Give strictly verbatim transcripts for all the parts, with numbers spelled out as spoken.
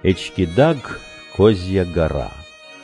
Эчкидаг, Козья гора.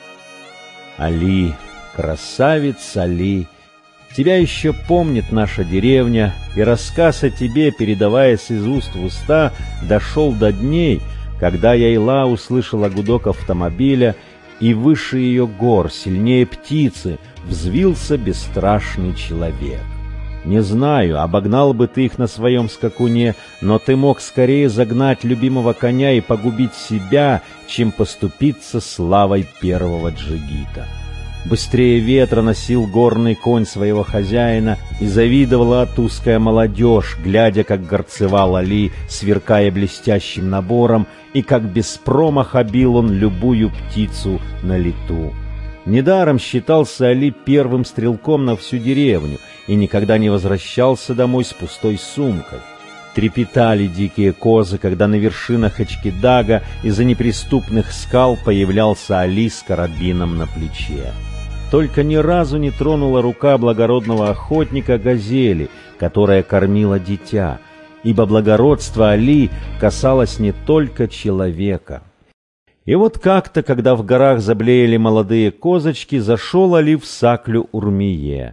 Али, красавец Али, тебя еще помнит наша деревня, и рассказ о тебе, передаваясь из уст в уста, дошел до дней, когда Яйла услышала гудок автомобиля, и выше ее гор, сильнее птицы, взвился бесстрашный человек. Не знаю, обогнал бы ты их на своем скакуне, но ты мог скорее загнать любимого коня и погубить себя, чем поступиться славой первого джигита. Быстрее ветра носил горный конь своего хозяина, и завидовала отуская молодежь, глядя, как горцевал Али, сверкая блестящим набором, и как без промаха бил он любую птицу на лету. Недаром считался Али первым стрелком на всю деревню и никогда не возвращался домой с пустой сумкой. Трепетали дикие козы, когда на вершинах Эчкидага из-за неприступных скал появлялся Али с карабином на плече. Только ни разу не тронула рука благородного охотника газели, которая кормила дитя, ибо благородство Али касалось не только человека. И вот как-то, когда в горах заблеяли молодые козочки, зашел Али в саклю Урмие.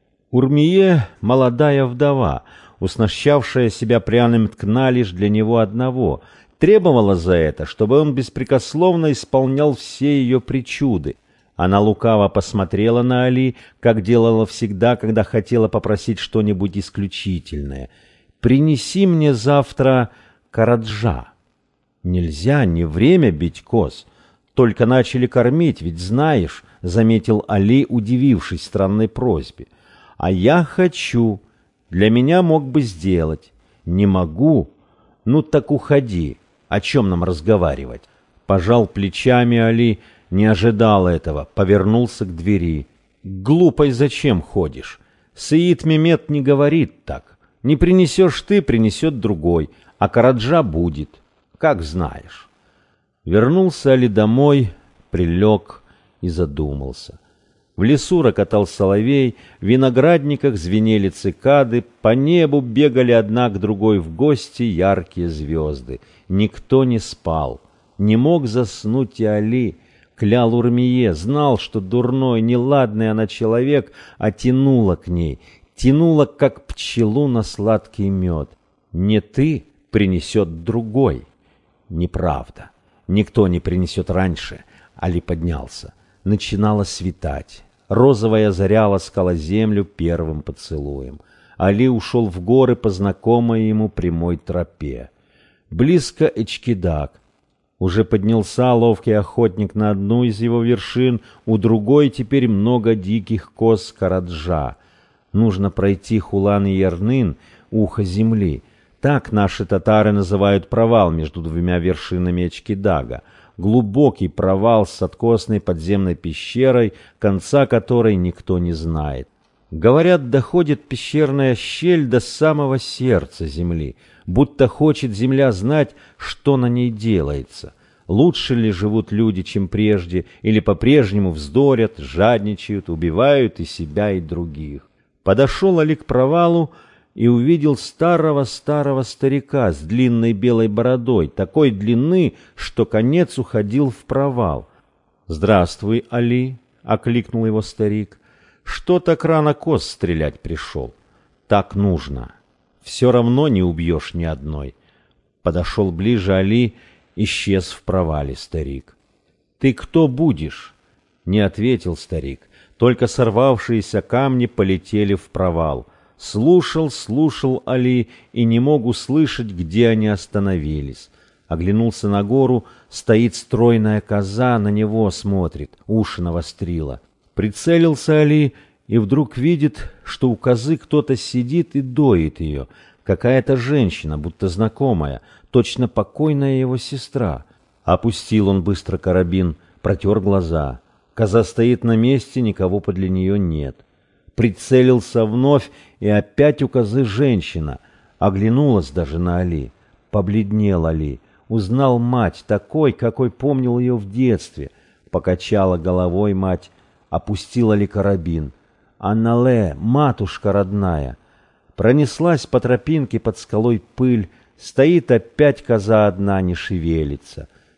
Урмие — молодая вдова, уснащавшая себя пряным ткна лишь для него одного, требовала за это, чтобы он беспрекословно исполнял все ее причуды. Она лукаво посмотрела на Али, как делала всегда, когда хотела попросить что-нибудь исключительное. «Принеси мне завтра караджа». «Нельзя, не время бить коз. Только начали кормить, ведь знаешь», — заметил Али, удивившись странной просьбе. «А я хочу. Для меня мог бы сделать. Не могу. Ну так уходи. О чем нам разговаривать?» Пожал плечами Али, не ожидал этого, повернулся к двери. «Глупой зачем ходишь? Саид Мемет не говорит так. Не принесешь ты, принесет другой, а караджа будет. Как знаешь». Вернулся Али домой, прилег и задумался. В лесу рокотал соловей, в виноградниках звенели цикады, по небу бегали одна к другой в гости яркие звезды. Никто не спал, не мог заснуть и Али. Клял Урмие, знал, что дурной, неладный она человек, а тянула к ней, тянула, как пчелу на сладкий мед. Не ты, принесет другой. Неправда. Никто не принесет раньше. Али поднялся. Начинало светать. Розовая заря ласкала землю первым поцелуем. Али ушел в горы по знакомой ему прямой тропе. Близко Эчкидаг. Уже поднялся ловкий охотник на одну из его вершин, у другой теперь много диких коз караджа. Нужно пройти Хулан и Ярнын, ухо земли. Так наши татары называют провал между двумя вершинами Эчкидага. Глубокий провал с откосной подземной пещерой, конца которой никто не знает. Говорят, доходит пещерная щель до самого сердца земли, будто хочет земля знать, что на ней делается. Лучше ли живут люди, чем прежде, или по-прежнему вздорят, жадничают, убивают и себя, и других. Подошел Али к провалу и увидел старого-старого старика с длинной белой бородой, такой длины, что конец уходил в провал. «Здравствуй, Али!» — окликнул его старик. «Что так рано коз стрелять пришел?» «Так нужно. Все равно не убьешь ни одной». Подошел ближе Али, исчез в провале старик. «Ты кто будешь?» — не ответил старик, только сорвавшиеся камни полетели в провал. Слушал, слушал Али и не мог услышать, где они остановились. Оглянулся на гору, стоит стройная коза, на него смотрит, уши навострила. Прицелился Али и вдруг видит, что у козы кто-то сидит и доит ее. Какая-то женщина, будто знакомая, точно покойная его сестра. Опустил он быстро карабин, протер глаза. Коза стоит на месте, никого подле нее нет. Прицелился вновь, и опять у козы женщина. Оглянулась даже на Али. Побледнел Али. Узнал мать, такой, какой помнил ее в детстве. Покачала головой мать, опустила Али карабин. «Анале, матушка родная!» Пронеслась по тропинке под скалой пыль. Стоит опять коза одна, не шевелится.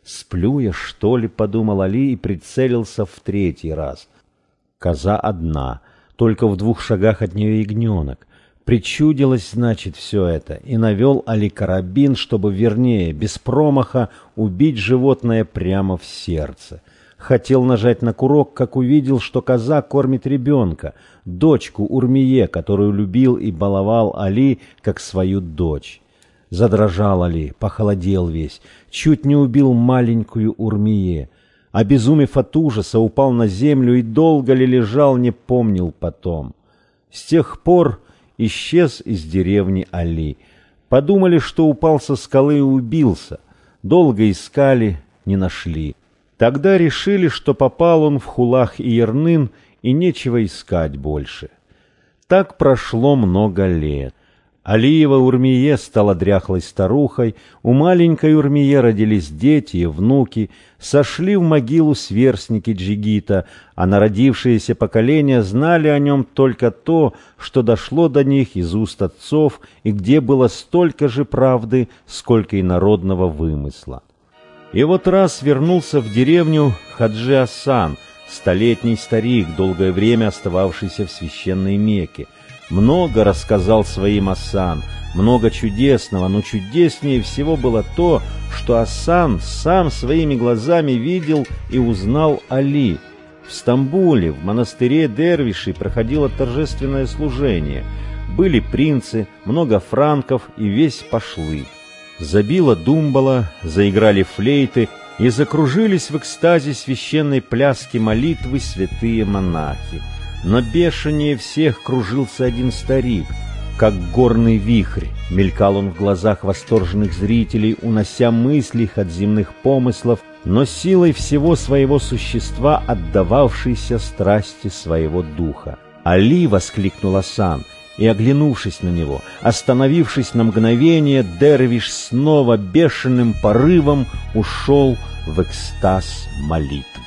«Сплю я, что ли?» — подумал Али и прицелился в третий раз. Коза одна, только в двух шагах от нее ягненок. Причудилось, значит, все это, и навел Али карабин, чтобы вернее, без промаха, убить животное прямо в сердце. Хотел нажать на курок, как увидел, что коза кормит ребенка, дочку Урмие, которую любил и баловал Али, как свою дочь. Задрожал Али, похолодел весь, чуть не убил маленькую Урмие. Обезумев от ужаса, упал на землю и долго ли лежал, не помнил потом. С тех пор исчез из деревни Али. Подумали, что упал со скалы и убился. Долго искали, не нашли. Тогда решили, что попал он в Хулах и Ернын, и нечего искать больше. Так прошло много лет. Алиева Урмие стала дряхлой старухой, у маленькой Урмие родились дети и внуки, сошли в могилу сверстники Джигита, а народившиеся поколения знали о нем только то, что дошло до них из уст отцов и где было столько же правды, сколько и народного вымысла. И вот раз вернулся в деревню Хаджи Асан, столетний старик, долгое время остававшийся в священной Мекке. Много рассказал своим Асан, много чудесного, но чудеснее всего было то, что Асан сам своими глазами видел и узнал Али. В Стамбуле, в монастыре дервишей проходило торжественное служение. Были принцы, много франков и весь пошлык. Забила думбала, заиграли флейты, и закружились в экстазе священной пляски молитвы святые монахи. Но бешенее всех кружился один старик. Как горный вихрь, мелькал он в глазах восторженных зрителей, унося мысли их от земных помыслов, но силой всего своего существа отдававшейся страсти своего духа. «Али!» — воскликнул Асан, и, оглянувшись на него, остановившись на мгновение, дервиш снова бешеным порывом ушел в экстаз молитвы.